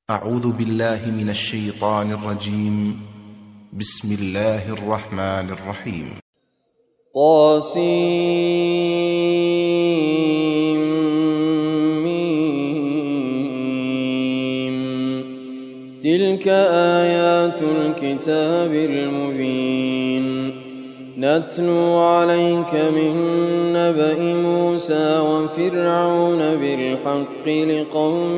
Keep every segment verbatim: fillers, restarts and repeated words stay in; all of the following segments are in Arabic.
أعوذ بالله من الشيطان الرجيم. بسم الله الرحمن الرحيم. طاسيم. تلك آيات الكتاب المبين نتلو عليك من نبأ موسى وفرعون بالحق لقوم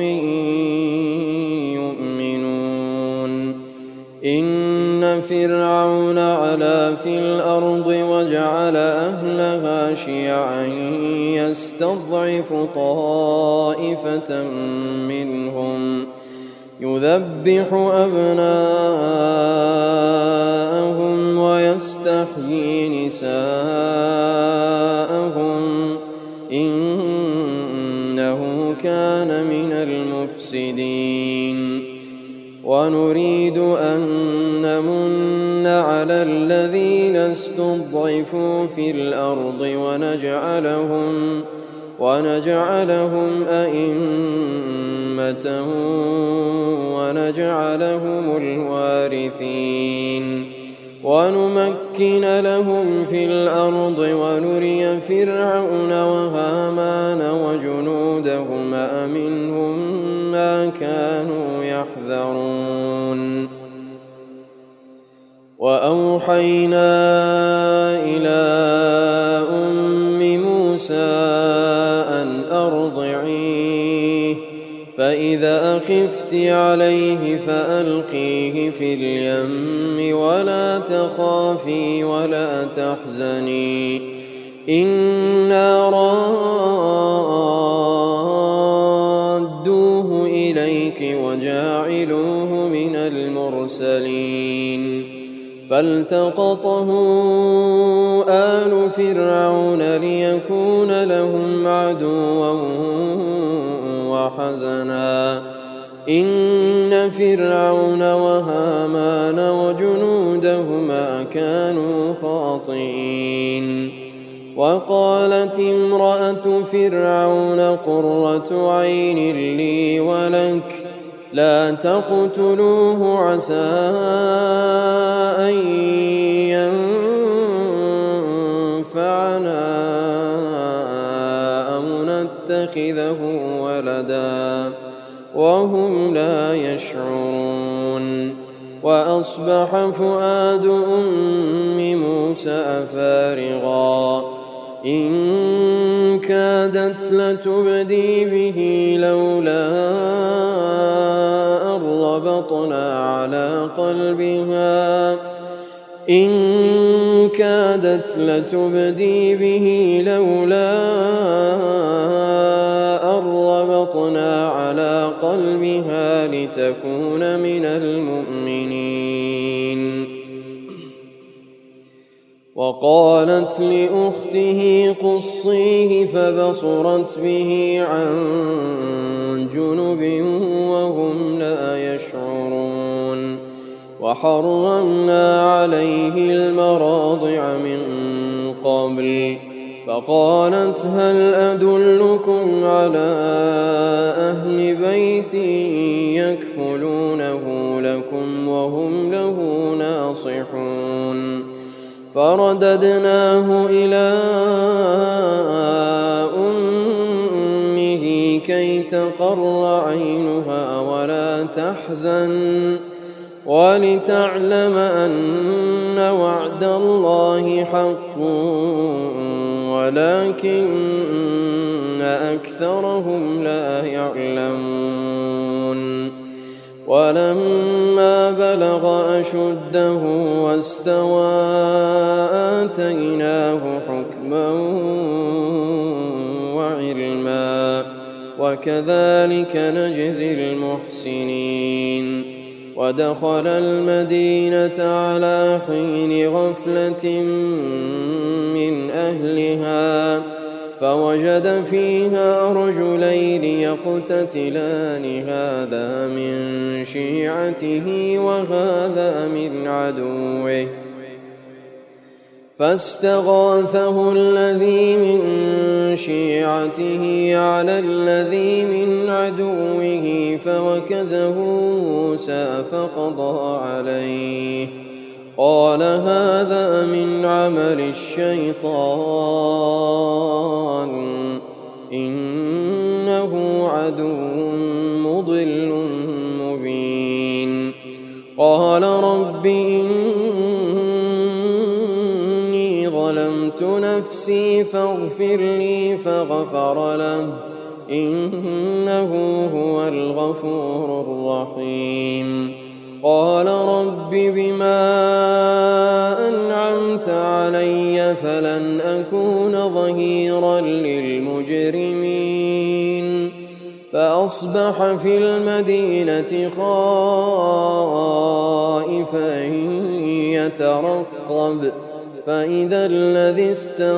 يؤمنون. إن فرعون علا في الأرض وجعل أهلها شيعا يستضعف طائفة منهم يذبح أبناءهم ويستحيي نساءهم إنه كان من المفسدين. ونريد أن نمن على الذين استضعفوا في الأرض ونجعلهم ونجعلهم أئمة ونجعلهم الوارثين ونمكن لهم في الأرض ونري فرعون وهامان وجنودهما منهم ما كانوا يحذرون. وأوحينا إلى أم موسى أن أرضعيه فإذا خفت عليه فألقيه في اليم ولا تخافي ولا تحزني إنا رادوه إليك وجاعلوه من المرسلين. فالتقطه آل فرعون ليكون لهم عدوا وحزنا إن فرعون وهامان وجنودهما كانوا خاطئين. وقالت امرأة فرعون قرة عين لي ولك لا تقتلوه عسى أن ينفعنا أو نتخذه ولدا وهم لا يشعرون. وأصبح فؤاد أم موسى فارغا إن كادت لتبدي به لولا أن ربطنا على قلبها إن كادت لتبدي به لولا أن ربطنا على قلبها لتكون من المؤمنين. وقالت لأخته قصيه فبصرت به عن جنب وهم لا يشعرون. وحرمنا عليه المراضع من قبل فقالت هل أدلكم على أهل بيت يكفلونه لكم وهم له ناصحون. فرددناه إلى أمه كي تقر عينها ولا تحزن ولتعلم أن وعد الله حق ولكن أكثرهم لا يعلمون. ولما بلغ أشده واستوى آتيناه حكما وعلما وكذلك نجزي المحسنين. ودخل المدينة على حين غفلة من أهلها فوجد فيها رجلين يقتتلان هذا من شيعته وهذا من عدوه فاستغاثه الذي من شيعته على الذي من عدوه فوكزه موسى فقضى عليه قال هذا من عمل الشيطان إنه عدو مضل مبين قال رب إني ظلمت نفسي فاغفر لي فغفر له إنه هو الغفور الرحيم قال رب بما أنعمت علي فلن أكون ظهيرا للمجرمين فأصبح في المدينة خائفا يترقب فإذا الذي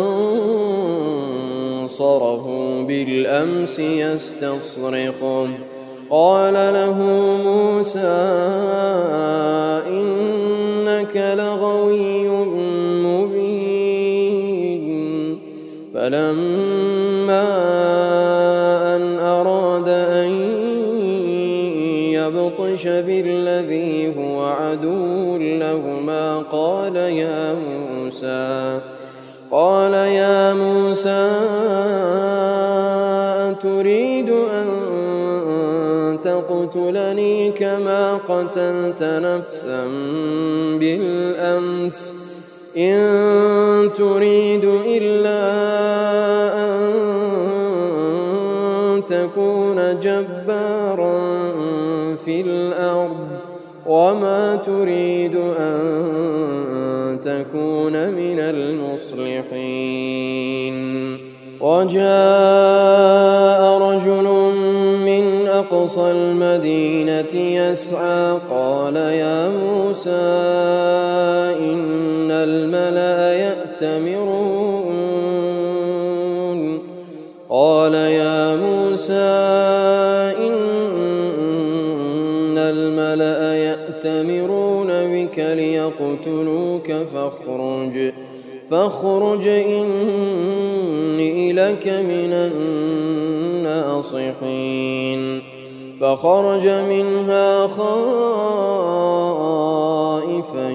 استنصره بالأمس يستصرخه قال له موسى إنك لغوي مبين فلما أن أراد أن يبطش بالذي هو عدو لهما قال يا موسى قال يا موسى أتريد أن تقتلني كما قتلت نفسا بالأمس إن تريد إلا أن تكون جبارا في الأرض وما تريد أن تكون من المصلحين وجاء رجل من أقصى المدينة يسعى قال يا موسى إن الملأ يأتمرون قال يا موسى إن الملأ يأتمرون بك ليقتلوك فاخرج فاخرج إني لك من الناصحين فخرج منها خائفا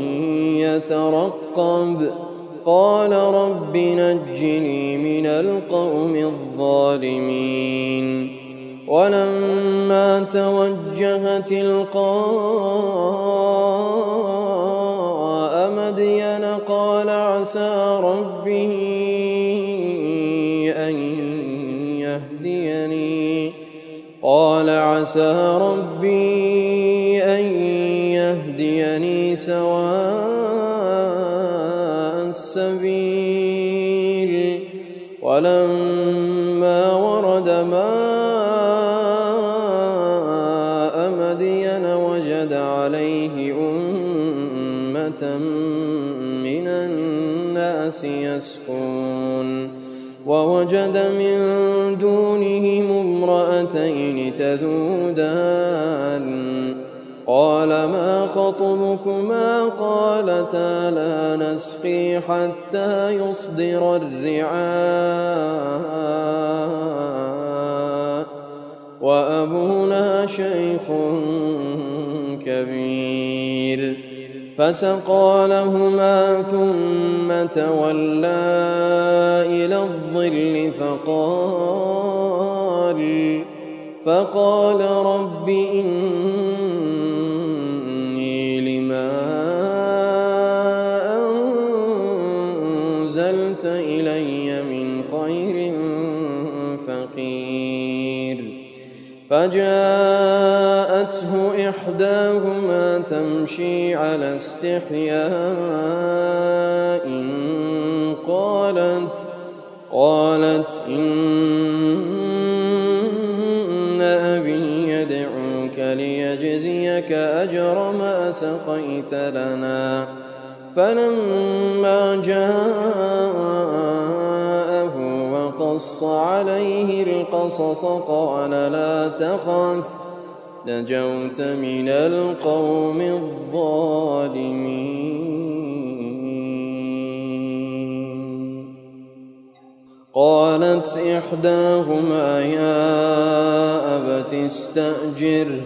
يترقب قال رب نجني من القوم الظالمين ولما توجه تلقاء مدين قال عسى ربي أن يهديني قال عسى ربي أن يهديني سواء السبيل ولما ورد ماء مدين وجد عليه أمة من الناس يسقون ووجد من دونهم امرأتين تذودان قال ما خطبكما قالتا لا نسقي حتى يصدر الرعاء وأبونا شيخ كبير فسقى لهما ثم تولى إلى الظل فقال فقال رب إني لما أنزلت إلي من خير فقير فجاءته إحداهما تمشي على استحياء قالت قالت إن أبي يدعوك ليجزيك أجر ما سقيت لنا فلما جاءه وقص عليه القصص قال لا تخف نجوت من القوم الظالمين. قالت إحداهما يا أبت استأجره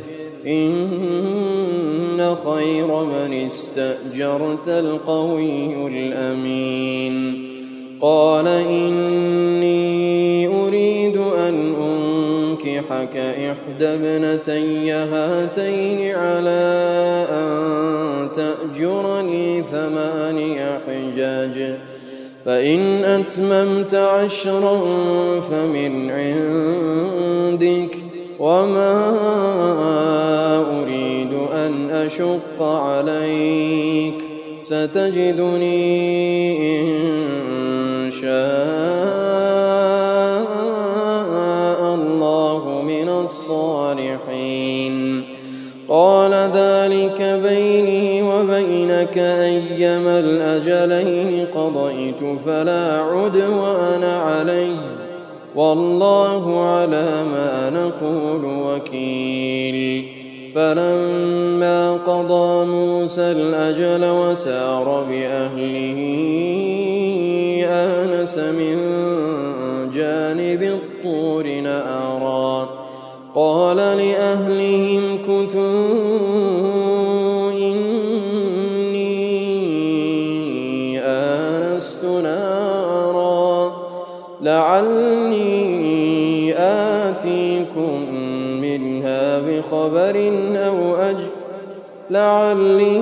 إن خير من استأجرت القوي الأمين. قال إني أريد أن أنكحك إحدى ابنتي هاتين على أن تأجرني ثماني حجاج فإن أتممت عشرا فمن عندك وما أريد أن أشق عليك ستجدني إن شاء الله من الصالحين. قال ذلك بيني وبينك أيما الأجلين قضيت فلا عدوان علي والله على ما نقول وكيل. فلما قضى موسى الأجل وسار بأهله آنس من جانب الطور نارا قال لأهلهم كثوا إني آنست نارا لعلي آتيكم منها بخبر أو أجل لعلي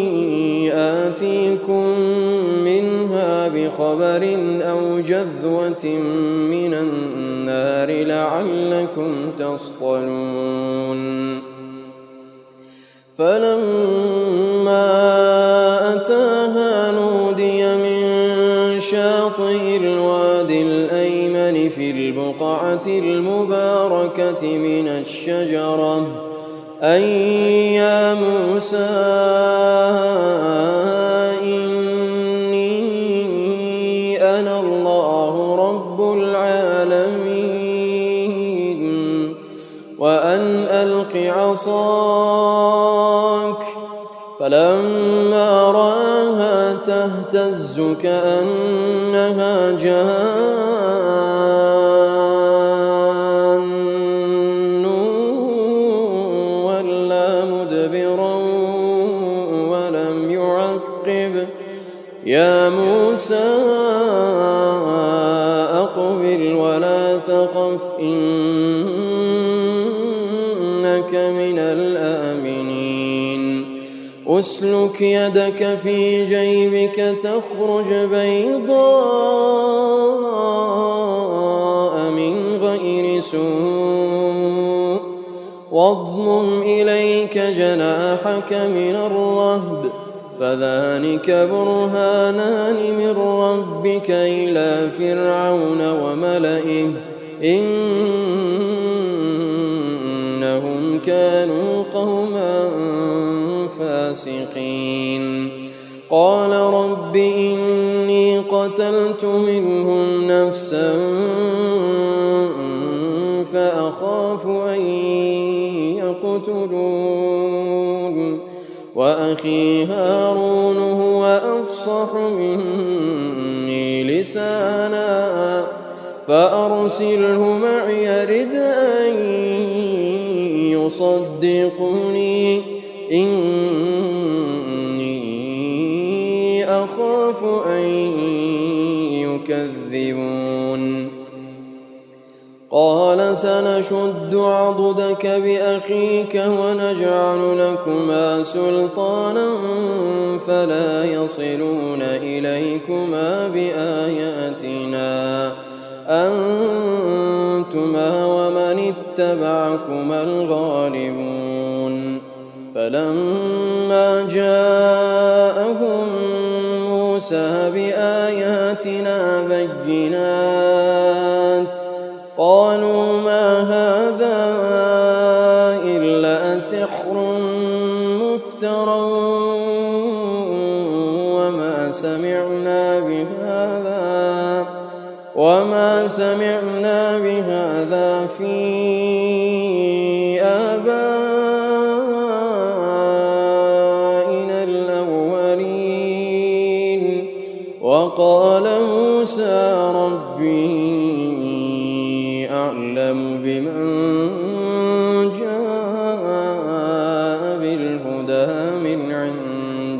آتيكم منها بخبر أو جذوة من النار لعلكم تصطلون. فلما أتاها نودي من شاطئ الوادي الأيمن في البقعة المباركة من الشجرة أن يا موسى إني أنا الله رب العالمين وأن ألق عصاك. فلما رآها تهتز كأنها جان ولا مدبرا ولم يعقب يا موسى أقبل ولا تخف إنك من الآمنين. أسلك يدك في جيبك تخرج بيضاء من غير سوء واضمم إليك جناحك من الرهب فذلك برهانان من ربك إلى فرعون وملئه إنهم كانوا قوما فاسقين. قال رب إني قتلت منهم نفسا فأخاف أن يقتلون وأخي هارون هو أفصح مني لسانا فأرسله معي يرد أن يصدقني إني أخاف أن يكذبون. قال سنشد عضدك بأخيك ونجعل لكما سلطانا فلا يصلون إليكما بآياتنا أنتما ومن اتبعكما الغالبون. فلما جاءهم موسى بآياتنا بينات قالوا ما هذا إلا سحر مفترى وما سمعنا بهذا وما سمعنا بهذا في آبائنا الأولين. وقال موسى ربي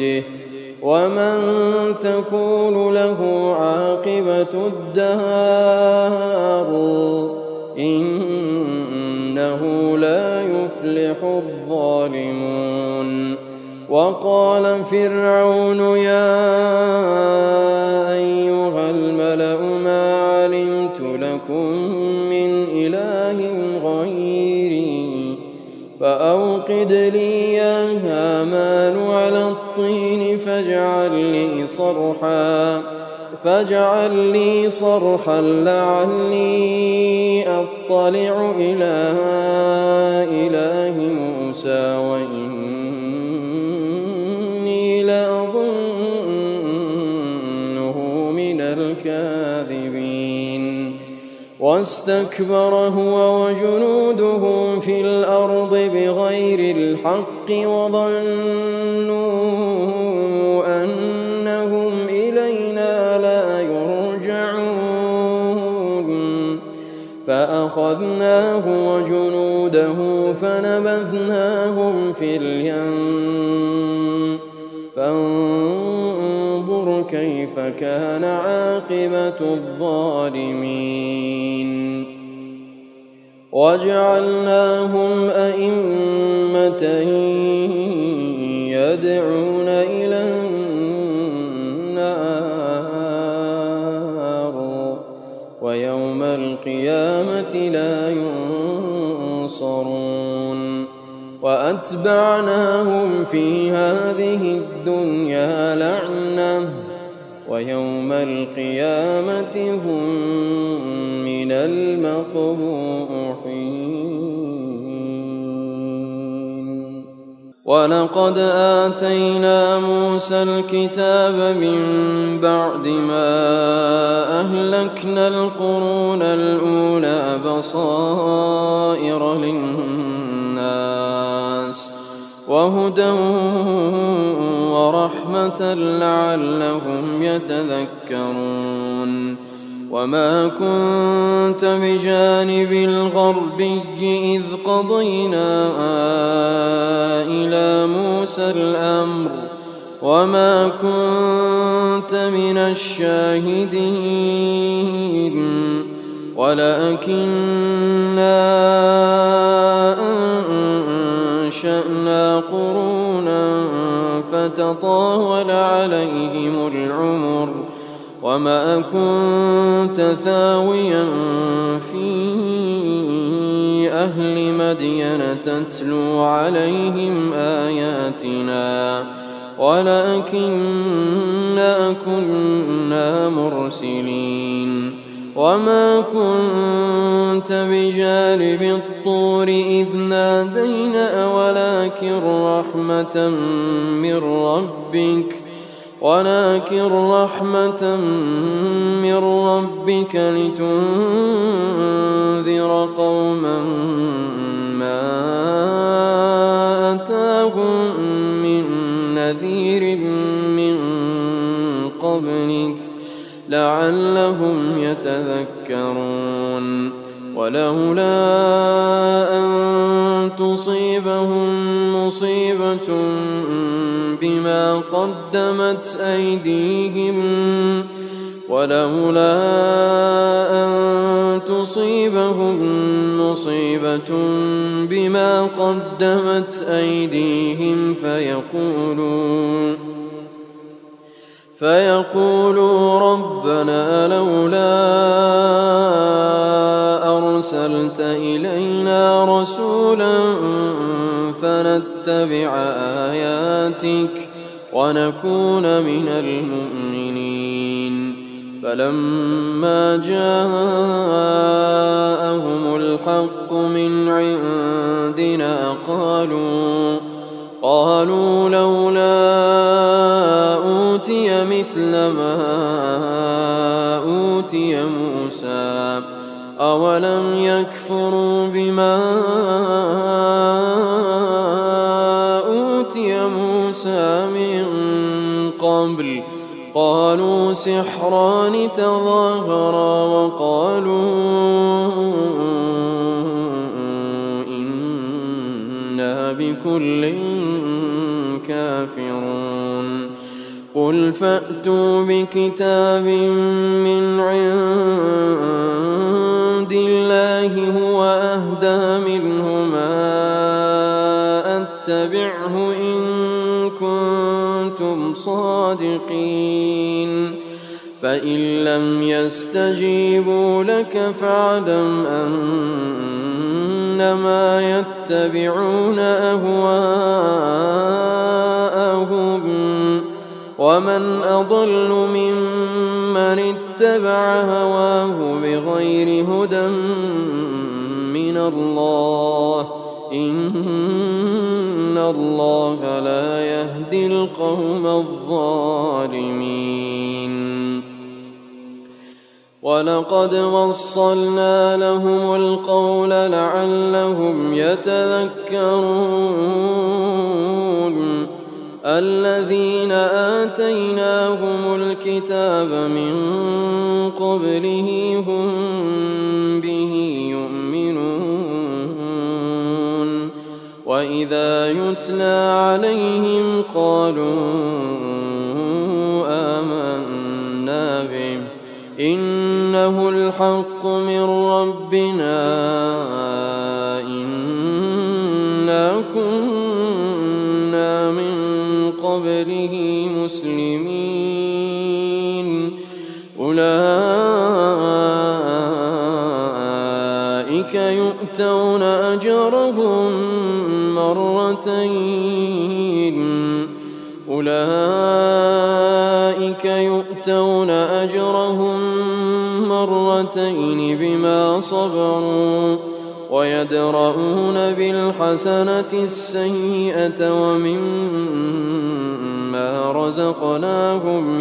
عنده ومن تكون له عاقبة الدار إنه لا يفلح الظالمون. وقال فرعون يا أيها الملأ ما علمت لكم من إله غيري فأوقد لي يا هامان على الطين فاجعل لي صرحا فاجعل لي صرحا لعلي أطلع إلى إله موسى وإني لأظنه من الكاذبين. واستكبر هو وجنوده في الأرض بغير الحق وظنوا أنهم إلينا لا يرجعون فأخذناه وجنوده فنبذناهم في اليم فانظر كيف كان عاقبة الظالمين. وجعلناهم أئمة يدعون إلى النار ويوم القيامة لا ينصرون. وأتبعناهم في هذه الدنيا لعنة ويوم القيامة هم من المقبوحين. ولقد آتينا موسى الكتاب من بعد ما أهلكنا القرون الأولى بصائر للناس وهدى ورحمة لعلهم يتذكرون. وما كنت بجانب الغربي إذ قضينا إلى موسى الأمر وما كنت من الشاهدين ولكننا أنشأنا قرونا فتطاول عليهم العمر وما كنت ثاويا في أهل مدين تتلو عليهم آياتنا ولكننا كنا مرسلين. وما كنت بجانب الطور إذ نادينا ولكن رحمة من ربك ولكن رحمة من ربك لتنذر قوما ما أتاهم من نذير من قبلك لعلهم يتذكرون. ولولا أن تصيبهم مصيبة بما قدمت أيديهم ولولا أن تصيبهم مصيبة بما قدمت أيديهم فيقولوا فيقولوا ربنا لولا أرسلت إلينا رسولا فنتبع آياتك ونكون من المؤمنين. فلما جاءهم الحق من عندنا قالوا قالوا لولا أوتي مثل ما أوتي موسى أولم يكفروا بما أوتي موسى من قبل قالوا سحران تظاهرا وقالوا إنا بكل كافرون قل فأتوا بكتاب من عند الله هو أهدى منهما أتبعه إن كنتم صادقين فإن لم يستجيبوا لك فاعلم أنما يتبعون أهواءهم ومن أضل ممن اتبع هواه بغير هدى من الله إن الله لا يهدي القوم الظالمين ولقد وصلنا لهم القول لعلهم يتذكرون الذين آتيناهم الكتاب من قبله هم به يؤمنون وإذا يتلى عليهم قالوا آمنا به إنه الحق من ربنا إنا كنا من قبله مسلمين أولئك يؤتون أجرهم مرتين أولئك يؤتون أجرهم مرتين بما صبروا ويدرؤون بالحسنة السيئة ومما رزقناهم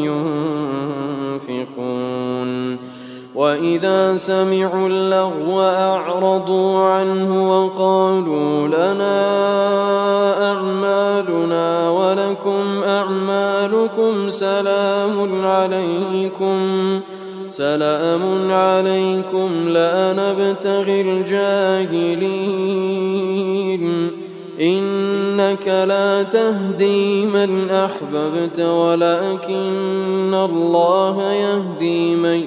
ينفقون وإذا سمعوا اللغو أعرضوا عنه وقالوا لنا أعمالنا ولكم أعمالكم سلام عليكم سلام عليكم لا نبتغي الجاهلين إنك لا تهدي من أحببت ولكن الله يهدي من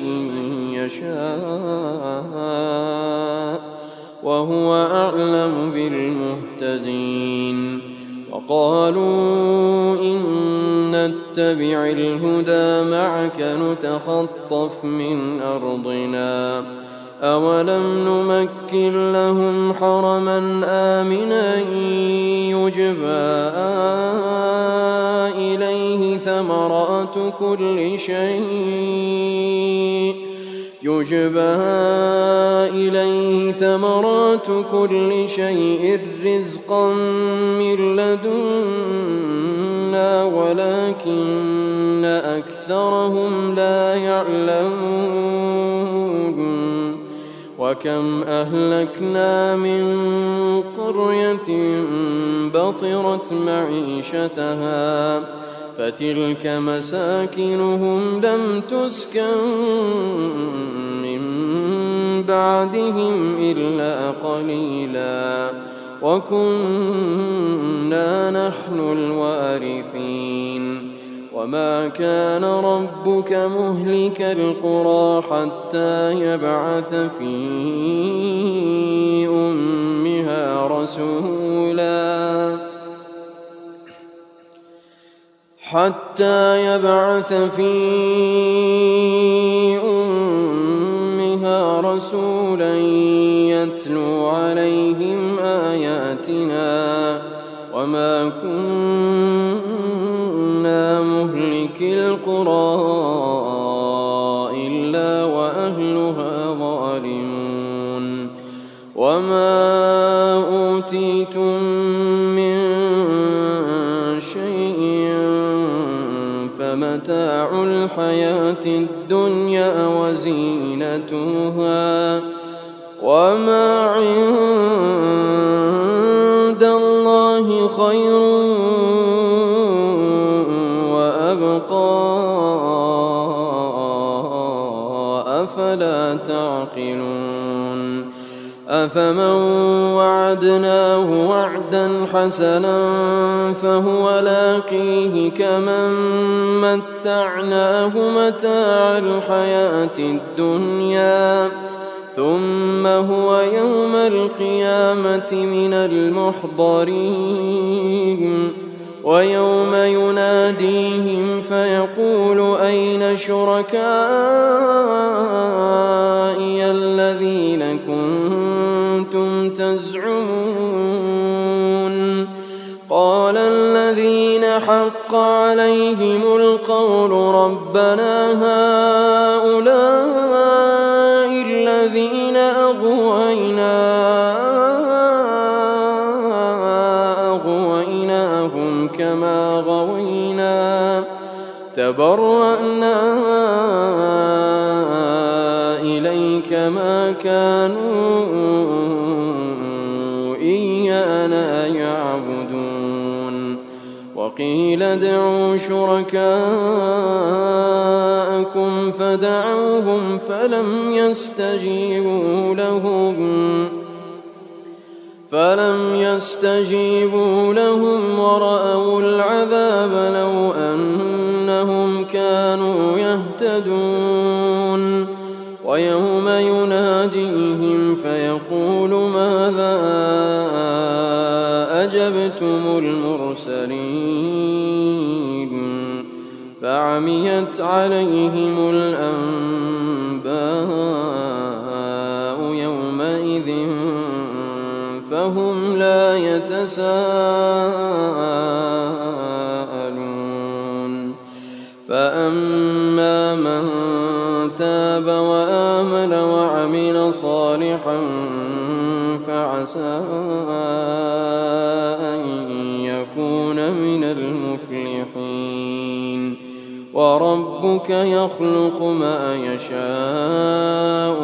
يشاء وهو أعلم بالمهتدين وقالوا إن نتبع الهدى معك نتخطف من أرضنا أولم نمكن لهم حرما آمنا يجبى إليه ثمرات كل شيء يجبى إليه ثمرات كل شيء رزقا من لدنا ولكن أكثرهم لا يعلمون وكم أهلكنا من قرية بطرت معيشتها فتلك مساكنهم لم تسكن من بعدهم إلا قليلا وكنا نحن الوارثين وما كان ربك مهلك القرى حتى يبعث في أمها رسولا حتى يبعث في أمها رسولا يتلو عليهم آياتنا وما كنا مهلك القرى إلا وأهلها ظالمون وما أوتيتم من شيء فمتاع الحياة الدنيا وزينتها وما عند الله خير وأبقى أفلا تعقلون أفمن وعدناه وعدا حسنا فهو لاقيه كمن متعناه متاع الحياة الدنيا ثم هو يوم القيامة من المحضرين ويوم يناديهم فيقول أين شركائي الذين كنتم تزعمون قال الذين حق عليهم القول ربنا هؤلاء الذين أغوينا أغويناهم كما غوينا تبرأنا إليك ما كانوا إيانا يعبدون وقيل ادعوا شركاءكم فدعوهم فلم يستجيبوا لهم فلم يستجيبوا لهم ورأوا العذاب لو أنهم كانوا يهتدون ويوم يناديهم فيقول ماذا أجبتم المرسلين فعميت عليهم الأنباء يومئذ فهم لا يتساءلون فأما من تاب وآمن وعمل صالحا فعسى أن يكون من المفلحين وربك يخلق ما يشاء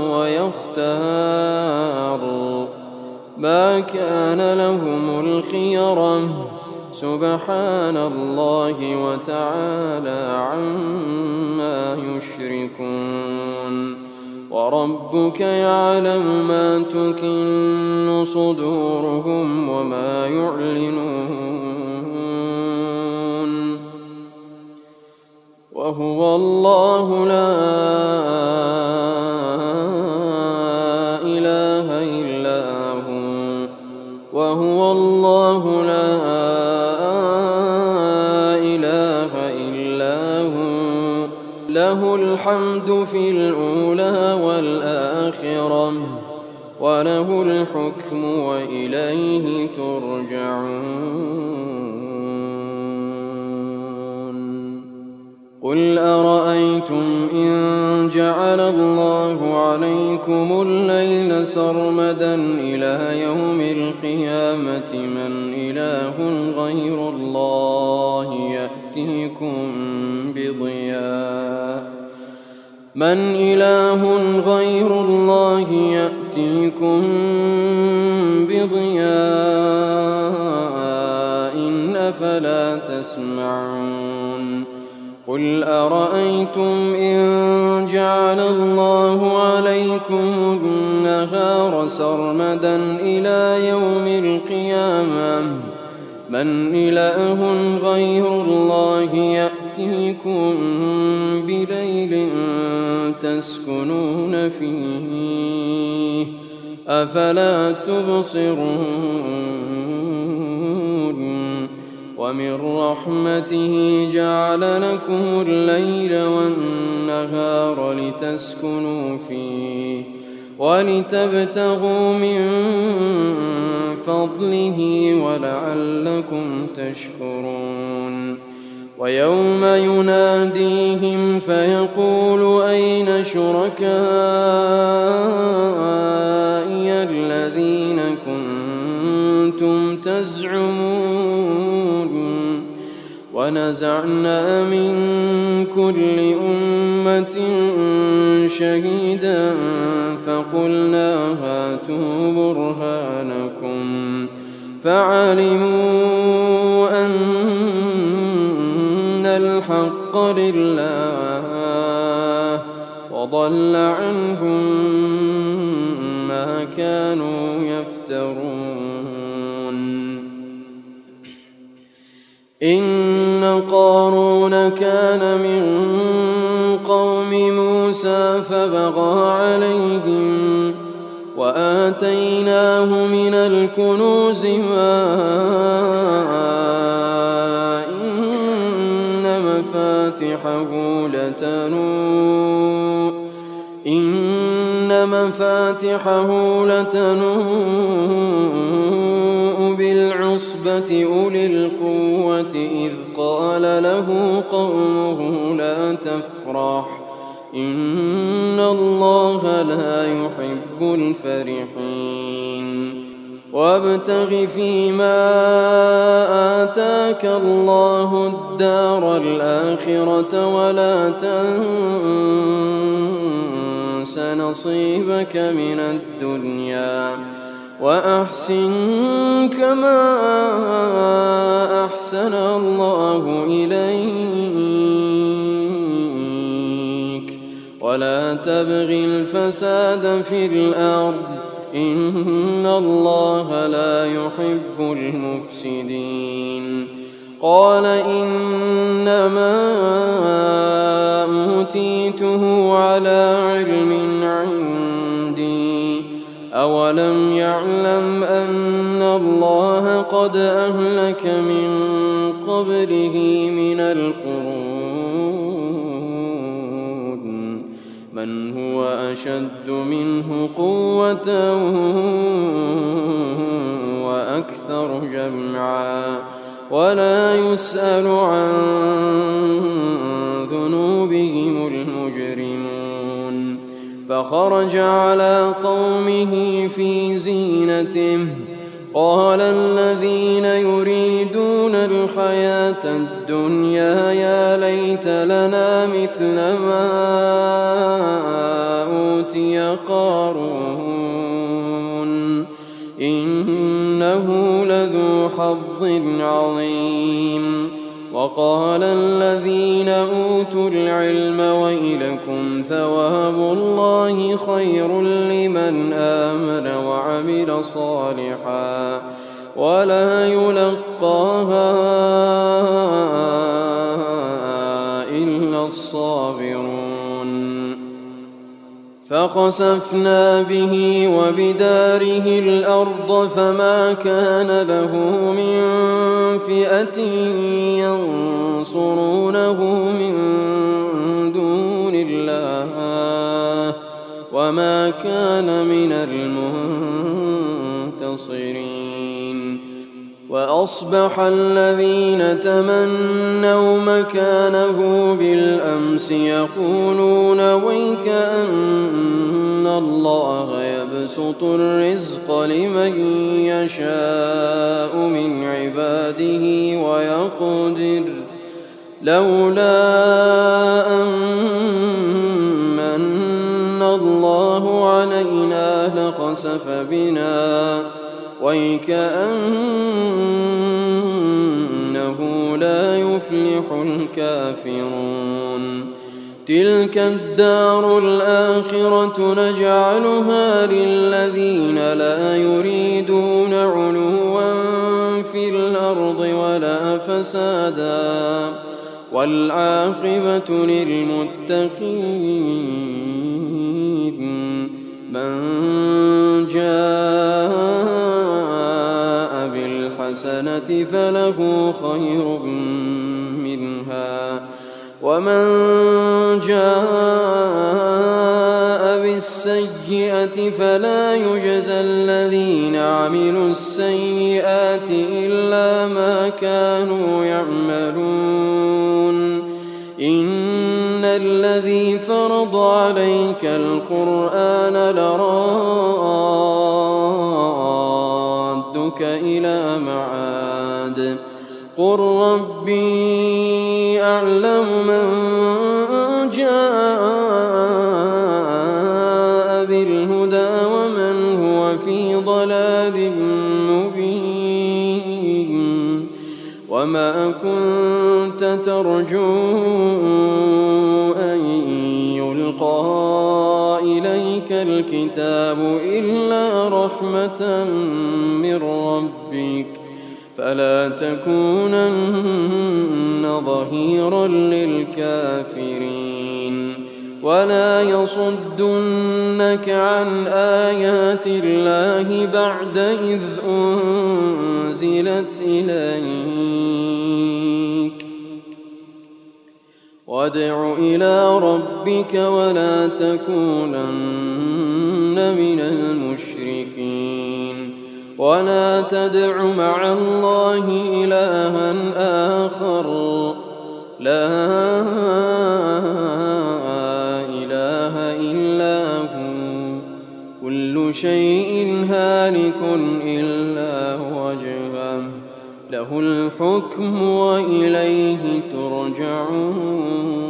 ويختار ما كان لهم الخيرة سبحان الله وتعالى عما يشركون وربك يعلم ما تكن صدورهم وما يعلنون وهو الله لا إله إلا هو وهو الله لا إله إلا هو له الحمد في الأولى والآخرة وله الحكم وإليه ترجعون قل أرأيتم إن جعل الله عليكم الليل سرمدا إلى يوم القيامة من إله غير الله يأتيكم بضياء من إله غير الله يأتيكم بضياء أفلا تسمعون قل أرأيتم إن جعل الله عليكم النهار سرمدا إلى يوم القيامة من إله غير الله يأتيكم بليل تسكنون فيه أفلا تبصرون ومن رحمته جعل لكم الليل والنهار لتسكنوا فيه ولتبتغوا من فضله ولعلكم تشكرون ويوم يناديهم فيقول أين شركائي الذين كنتم تزعمون ونزعنا من كل أمة شهيدا فقلنا هاتوا برهانكم فعلموا أن الحق لله وضل عنهم ما ما كانوا يفترون. إن قارون كان من قوم موسى فبغى عليهم وآتيناه من الكنوز ما إن مفاتحه لتنوء إن مفاتحه لتنوء بالعصبة أولي القوة إذ قال له قومه لا تفرح إن الله لا يحب الفرحين. وابتغ فيما آتاك الله الدار الآخرة ولا تنس نصيبك من الدنيا وأحسن كما أحسن الله إليك ولا تبغ الفساد في الأرض إن الله لا يحب المفسدين. قال إنما أوتيته على علم عندي أولم يعلم أن الله قد أهلك من قبله من القرون من هو أشد منه قوة وأكثر جمعا ولا يسأل عن ذنوبهم المجرمون. فخرج على قومه في زينته قال الذين يريدون الحياة الدنيا يا ليت لنا مثل ما أوتي قارون إنه لذو حظ عظيم. وقال الذين أوتوا العلم ويلكم ثواب الله خير لمن آمن وعمل صالحا ولا يلقاها إلا الصابرون. فخسفنا به وبداره الأرض فما كان له من فئة ينصرونه من دون الله وما كان من المنتصرين. وأصبح الذين تمنوا مكانه بالأمس يقولون ويك أن الله يبسط الرزق لمن يشاء من عباده ويقدر لولا أمن الله علينا لخسف بنا ويكأنه لا يفلح الكافرون. تلك الدار الآخرة نجعلها للذين لا يريدون علوا في الأرض ولا فسادا والعاقبة للمتقين. من جاء بالحسنة فله خير منها ومن جاء بالسيئة فلا يجزى الذين عملوا السيئات إلا ما كانوا يعملون. إن الذي فرض عليك القرآن لرادك إلى معاد قل ربي أعلم من جاء بالهدى ومن هو في ضلال مبين وما كنت ترجو أن يلقى إليك الكتاب إلا رحمة من ربك فلا تكونن ظهيرا للكافرين ولا يصدنك عن آيات الله بعد إذ أنزلت إليك وادع إلى ربك ولا تكونن من المشركين ولا تدع مع الله إلها آخر لا إله إلا هو كل شيء هالك إلا وجهه له الحكم وإليه ترجعون.